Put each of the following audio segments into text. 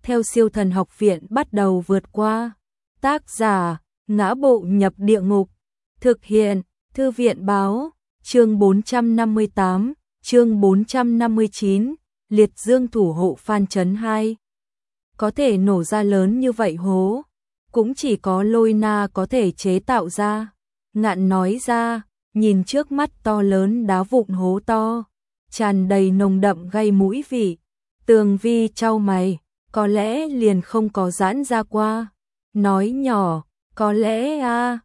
theo Siêu Thần Học Viện bắt đầu vượt qua. Tác giả: Ngã Bộ Nhập Địa Ngục. Thực hiện: Thư viện báo. Chương 458, chương 459, Liệt Dương thủ hộ Phan Chấn 2. Có thể nổ ra lớn như vậy hố, cũng chỉ có Lôi Na có thể chế tạo ra. Ngạn nói ra, nhìn trước mắt to lớn đá vụn hố to, tràn đầy nồng đậm gây mũi vị. Tường Vi chau mày, có lẽ liền không có giãn ra qua. Nói nhỏ, có lẽ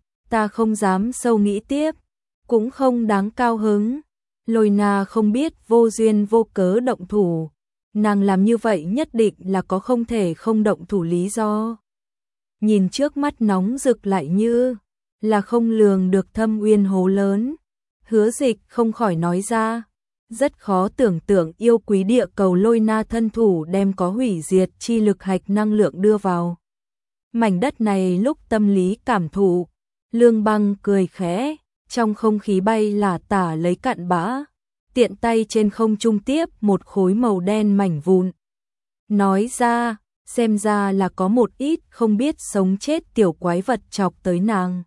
ta không dám sâu nghĩ tiếp, cũng không đáng cao hứng. Lôi Na không biết vô duyên vô cớ động thủ, nàng làm như vậy nhất định là có không thể không động thủ lý do. Nhìn trước mắt nóng rực lại như là không lường được thâm uyên hố lớn, Hứa Dịch không khỏi nói ra, rất khó tưởng tượng yêu quý địa cầu Lôi Na thân thủ đem có hủy diệt chi lực hạch năng lượng đưa vào mảnh đất này lúc tâm lý cảm thụ. Lương Băng cười khẽ, trong không khí bay là tả lấy cặn bã, tiện tay trên không trung tiếp một khối màu đen mảnh vụn. Nói ra, xem ra là có một ít không biết sống chết tiểu quái vật chọc tới nàng.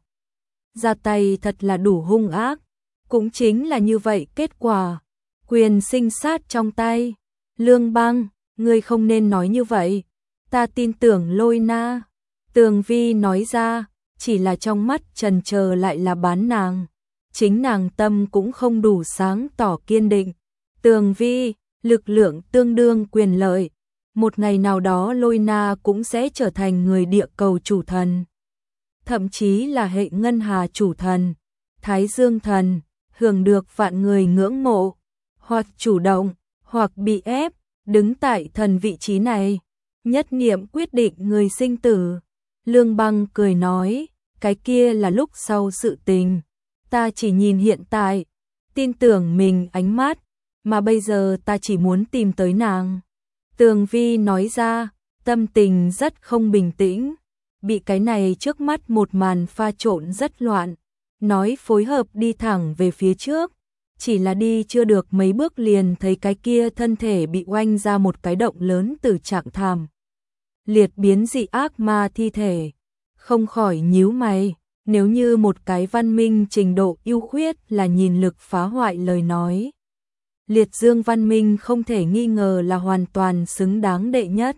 Ra tay thật là đủ hung ác, cũng chính là như vậy kết quả. Quyền sinh sát trong tay. Lương Băng, ngươi không nên nói như vậy, ta tin tưởng Lôi Na. Tường Vi nói ra, chỉ là trong mắt trần chờ lại là bán nàng. Chính nàng tâm cũng không đủ sáng tỏ kiên định. Tường Vi, lực lượng tương đương quyền lợi. Một ngày nào đó Lôi Na cũng sẽ trở thành người địa cầu chủ thần. Thậm chí là hệ ngân hà chủ thần, Thái Dương thần, hưởng được vạn người ngưỡng mộ. Hoặc chủ động, hoặc bị ép, đứng tại thần vị trí này. Nhất niệm quyết định người sinh tử. Lương Băng cười nói, cái kia là lúc sau sự tình. Ta chỉ nhìn hiện tại, tin tưởng mình ánh mắt, mà bây giờ ta chỉ muốn tìm tới nàng. Tường Vi nói ra, tâm tình rất không bình tĩnh, bị cái này trước mắt một màn pha trộn rất loạn, nói phối hợp đi thẳng về phía trước, chỉ là đi chưa được mấy bước liền thấy cái kia thân thể bị oanh ra một cái động lớn từ trạng thảm liệt biến dị ác ma thi thể, không khỏi nhíu mày. Nếu như một cái văn minh trình độ ưu khuyết là nhìn lực phá hoại lời nói, Liệt Dương văn minh không thể nghi ngờ là hoàn toàn xứng đáng đệ nhất.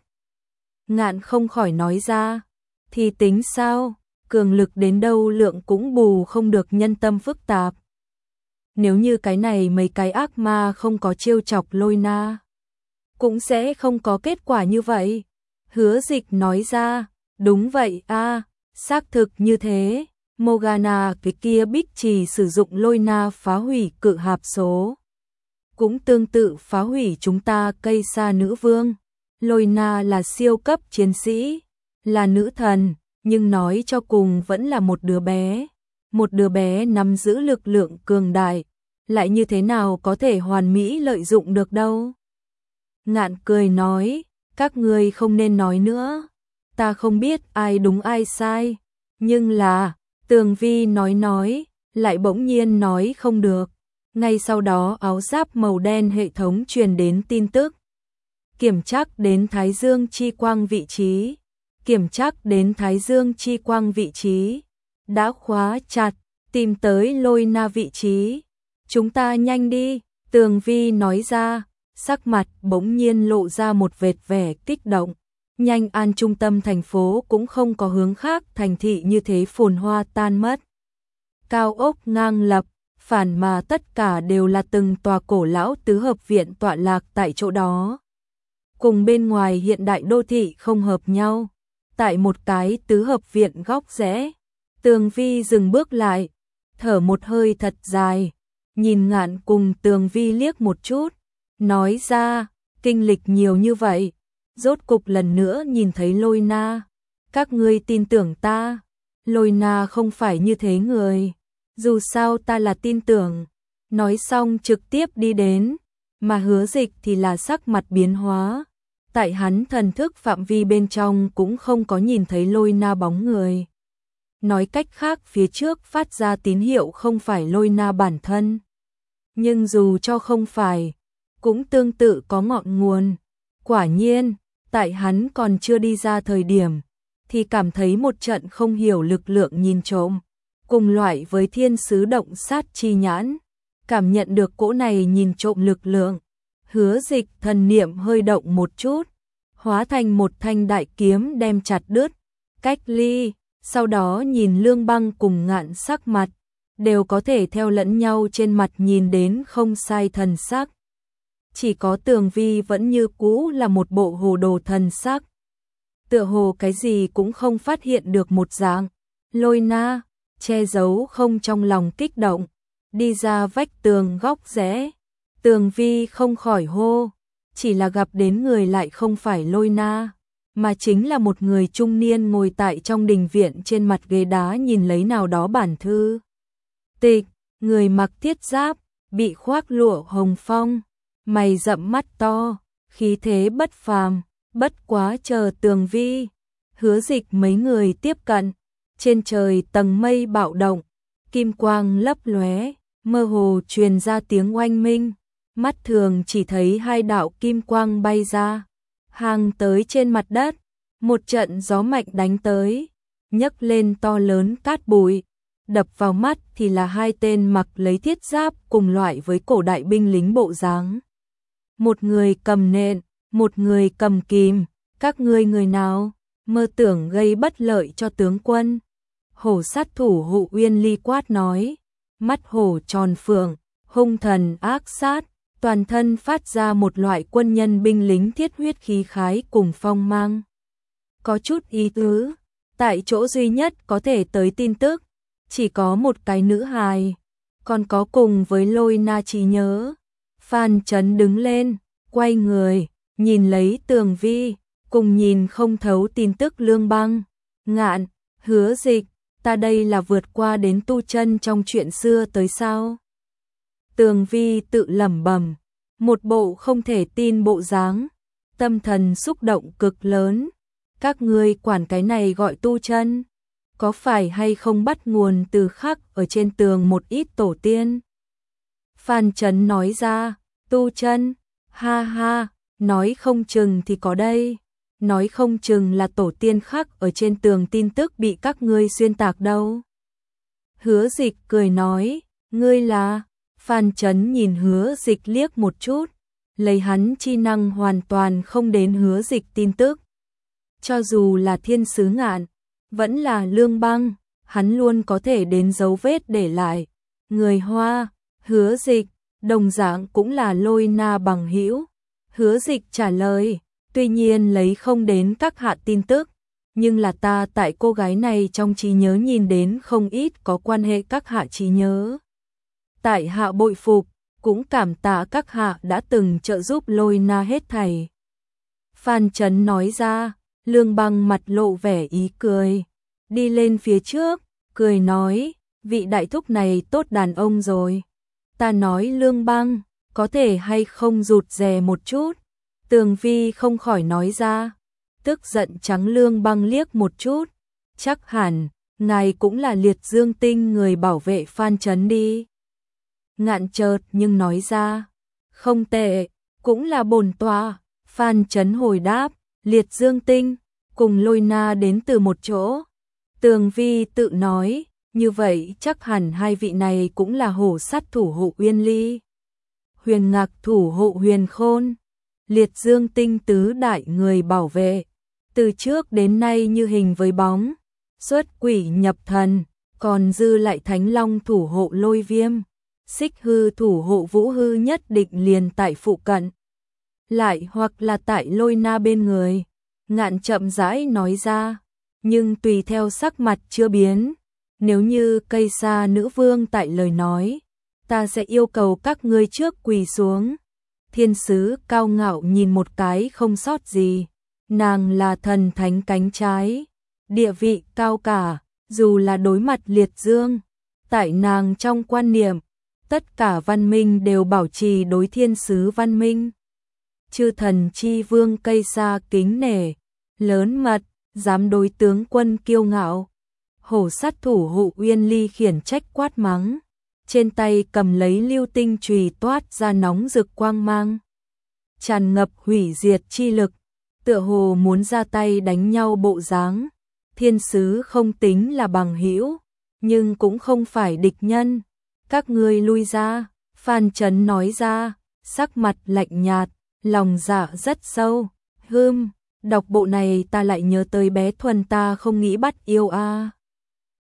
Ngạn không khỏi nói ra, thì tính sao, cường lực đến đâu lượng cũng bù không được nhân tâm phức tạp. Nếu như cái này mấy cái ác ma không có trêu chọc Lôi Na, cũng sẽ không có kết quả như vậy. Hứa Dịch nói ra, đúng vậy xác thực như thế. Morgana cái kia bích trì sử dụng Lôi Na phá hủy cự hạp số, cũng tương tự phá hủy chúng ta cây sa nữ vương. Lôi Na là siêu cấp chiến sĩ, là nữ thần, nhưng nói cho cùng vẫn là một đứa bé. Một đứa bé nắm giữ lực lượng cường đại, lại như thế nào có thể hoàn mỹ lợi dụng được đâu. Ngạn cười nói, các ngươi không nên nói nữa, ta không biết ai đúng ai sai, nhưng là... Tường Vi nói, lại bỗng nhiên nói không được. Ngay sau đó áo giáp màu đen hệ thống truyền đến tin tức. Kiểm tra đến Thái Dương chi quang vị trí. Kiểm tra đến Thái Dương chi quang vị trí. Đã khóa chặt, tìm tới Lôi Na vị trí. Chúng ta nhanh đi, Tường Vi nói ra, sắc mặt bỗng nhiên lộ ra một vệt vẻ kích động. Nhanh An trung tâm thành phố cũng không có hướng khác thành thị như thế phồn hoa tan mất. Cao ốc ngang lập, phản mà tất cả đều là từng tòa cổ lão tứ hợp viện tọa lạc tại chỗ đó. Cùng bên ngoài hiện đại đô thị không hợp nhau. Tại một cái tứ hợp viện góc rẽ, Tường Vi dừng bước lại, thở một hơi thật dài, nhìn Ngạn cùng Tường Vi liếc một chút, nói ra, kinh lịch nhiều như vậy. Rốt cục lần nữa nhìn thấy Lôi Na, các ngươi tin tưởng ta, Lôi Na không phải như thế người, dù sao ta là tin tưởng. Nói xong trực tiếp đi đến, mà Hứa Dịch thì là sắc mặt biến hóa, tại hắn thần thức phạm vi bên trong cũng không có nhìn thấy Lôi Na bóng người. Nói cách khác phía trước phát ra tín hiệu không phải Lôi Na bản thân, nhưng dù cho không phải, cũng tương tự có ngọn nguồn. Quả nhiên, tại hắn còn chưa đi ra thời điểm, thì cảm thấy một trận không hiểu lực lượng nhìn trộm, cùng loại với thiên sứ động sát chi nhãn, cảm nhận được cỗ này nhìn trộm lực lượng. Hứa Dịch thần niệm hơi động một chút, hóa thành một thanh đại kiếm đem chặt đứt, cách ly, sau đó nhìn Lương Băng cùng Ngạn sắc mặt, đều có thể theo lẫn nhau trên mặt nhìn đến không sai thần sắc. Chỉ có Tường Vi vẫn như cũ là một bộ hồ đồ thần sắc. Tựa hồ cái gì cũng không phát hiện được một dạng. Lôi Na, che giấu không trong lòng kích động, đi ra vách tường góc rẽ. Tường Vi không khỏi hô, chỉ là gặp đến người lại không phải Lôi Na, mà chính là một người trung niên ngồi tại trong đình viện trên mặt ghế đá nhìn lấy nào đó bản thư tịch, người mặc thiết giáp, bị khoác lụa hồng phong, mày rậm mắt to, khí thế bất phàm. Bất quá chờ Tường Vi, Hứa Dịch mấy người tiếp cận, trên trời tầng mây bạo động, kim quang lấp lóe, mơ hồ truyền ra tiếng oanh minh, mắt thường chỉ thấy hai đạo kim quang bay ra, hàng tới trên mặt đất, một trận gió mạnh đánh tới, nhấc lên to lớn cát bụi, đập vào mắt thì là hai tên mặc lấy thiết giáp cùng loại với cổ đại binh lính bộ dáng. Một người cầm nện, một người cầm kìm, các ngươi người nào, mơ tưởng gây bất lợi cho tướng quân. Hổ sát thủ Hụ Uyên Ly quát nói, mắt hổ tròn phượng, hung thần ác sát, toàn thân phát ra một loại quân nhân binh lính thiết huyết khí khái cùng phong mang. Có chút ý tứ, tại chỗ duy nhất có thể tới tin tức, chỉ có một cái nữ hài, còn có cùng với Lôi Na trí nhớ. Phan Chấn đứng lên, quay người, nhìn lấy Tường Vi, cùng nhìn không thấu tin tức Lương Băng, Ngạn, Hứa Dịch, ta đây là vượt qua đến tu chân trong chuyện xưa tới sao? Tường Vi tự lẩm bẩm, một bộ không thể tin bộ dáng, tâm thần xúc động cực lớn. Các ngươi quản cái này gọi tu chân, có phải hay không bắt nguồn từ khắc ở trên tường một ít tổ tiên? Phan Chấn nói ra, tu chân, ha ha, nói không chừng thì có đây, nói không chừng là tổ tiên khắc ở trên tường tin tức bị các ngươi xuyên tạc đâu. Hứa Dịch cười nói, ngươi là? Phan Chấn nhìn Hứa Dịch liếc một chút, lấy hắn chi năng hoàn toàn không đến Hứa Dịch tin tức. Cho dù là thiên sứ Ngạn, vẫn là Lương Băng, hắn luôn có thể đến dấu vết để lại. Người Hoa, Hứa Dịch, đồng dạng cũng là Lôi Na bằng hữu. Hứa Dịch trả lời, tuy nhiên lấy không đến các hạ tin tức, nhưng là ta tại cô gái này trong trí nhớ nhìn đến không ít có quan hệ các hạ trí nhớ. Tại hạ bội phục, cũng cảm tạ các hạ đã từng trợ giúp Lôi Na hết thảy. Phan Chấn nói ra, Lương Băng mặt lộ vẻ ý cười, đi lên phía trước, cười nói, vị đại thúc này tốt đàn ông rồi. Ta nói Lương Băng, có thể hay không rụt rè một chút? Tường Vi không khỏi nói ra, tức giận trắng Lương Băng liếc một chút, chắc hẳn, ngài cũng là Liệt Dương Tinh người bảo vệ Phan Chấn đi. Ngạn chợt nhưng nói ra, không tệ, cũng là bổn tọa. Phan Chấn hồi đáp, Liệt Dương Tinh, cùng Lôi Na đến từ một chỗ. Tường Vi tự nói, như vậy chắc hẳn hai vị này cũng là hổ sát thủ Hụ Uyên Ly, huyền ngạc thủ Hụ Huyền Khôn, Liệt Dương Tinh tứ đại người bảo vệ, từ trước đến nay như hình với bóng, xuất quỷ nhập thần, còn dư lại Thánh Long thủ hộ Lôi Viêm, Xích Hư thủ hộ Vũ Hư nhất định liền tại phụ cận, lại hoặc là tại Lôi Na bên người. Ngạn chậm rãi nói ra, nhưng tùy theo sắc mặt chưa biến, nếu như Cây Sa nữ vương tại lời nói, ta sẽ yêu cầu các ngươi trước quỳ xuống. Thiên sứ cao ngạo nhìn một cái không sót gì, nàng là thần thánh cánh trái, địa vị cao cả, dù là đối mặt Liệt Dương, tại nàng trong quan niệm, tất cả văn minh đều bảo trì đối thiên sứ văn minh. Chư thần chi vương Cây Sa kính nể, lớn mật, dám đối tướng quân kiêu ngạo. Hổ sát thủ Hụ Uyên Ly khiển trách quát mắng, trên tay cầm lấy lưu tinh chùy toát ra nóng rực quang mang, tràn ngập hủy diệt chi lực. tựa hồ muốn ra tay đánh nhau bộ dáng. Thiên sứ không tính là bằng hữu, nhưng cũng không phải địch nhân. Các ngươi lui ra, Phan Chấn nói ra, sắc mặt lạnh nhạt, lòng dạ rất sâu. Đọc bộ này ta lại nhớ tới bé Thuần ta không nghĩ bắt yêu a.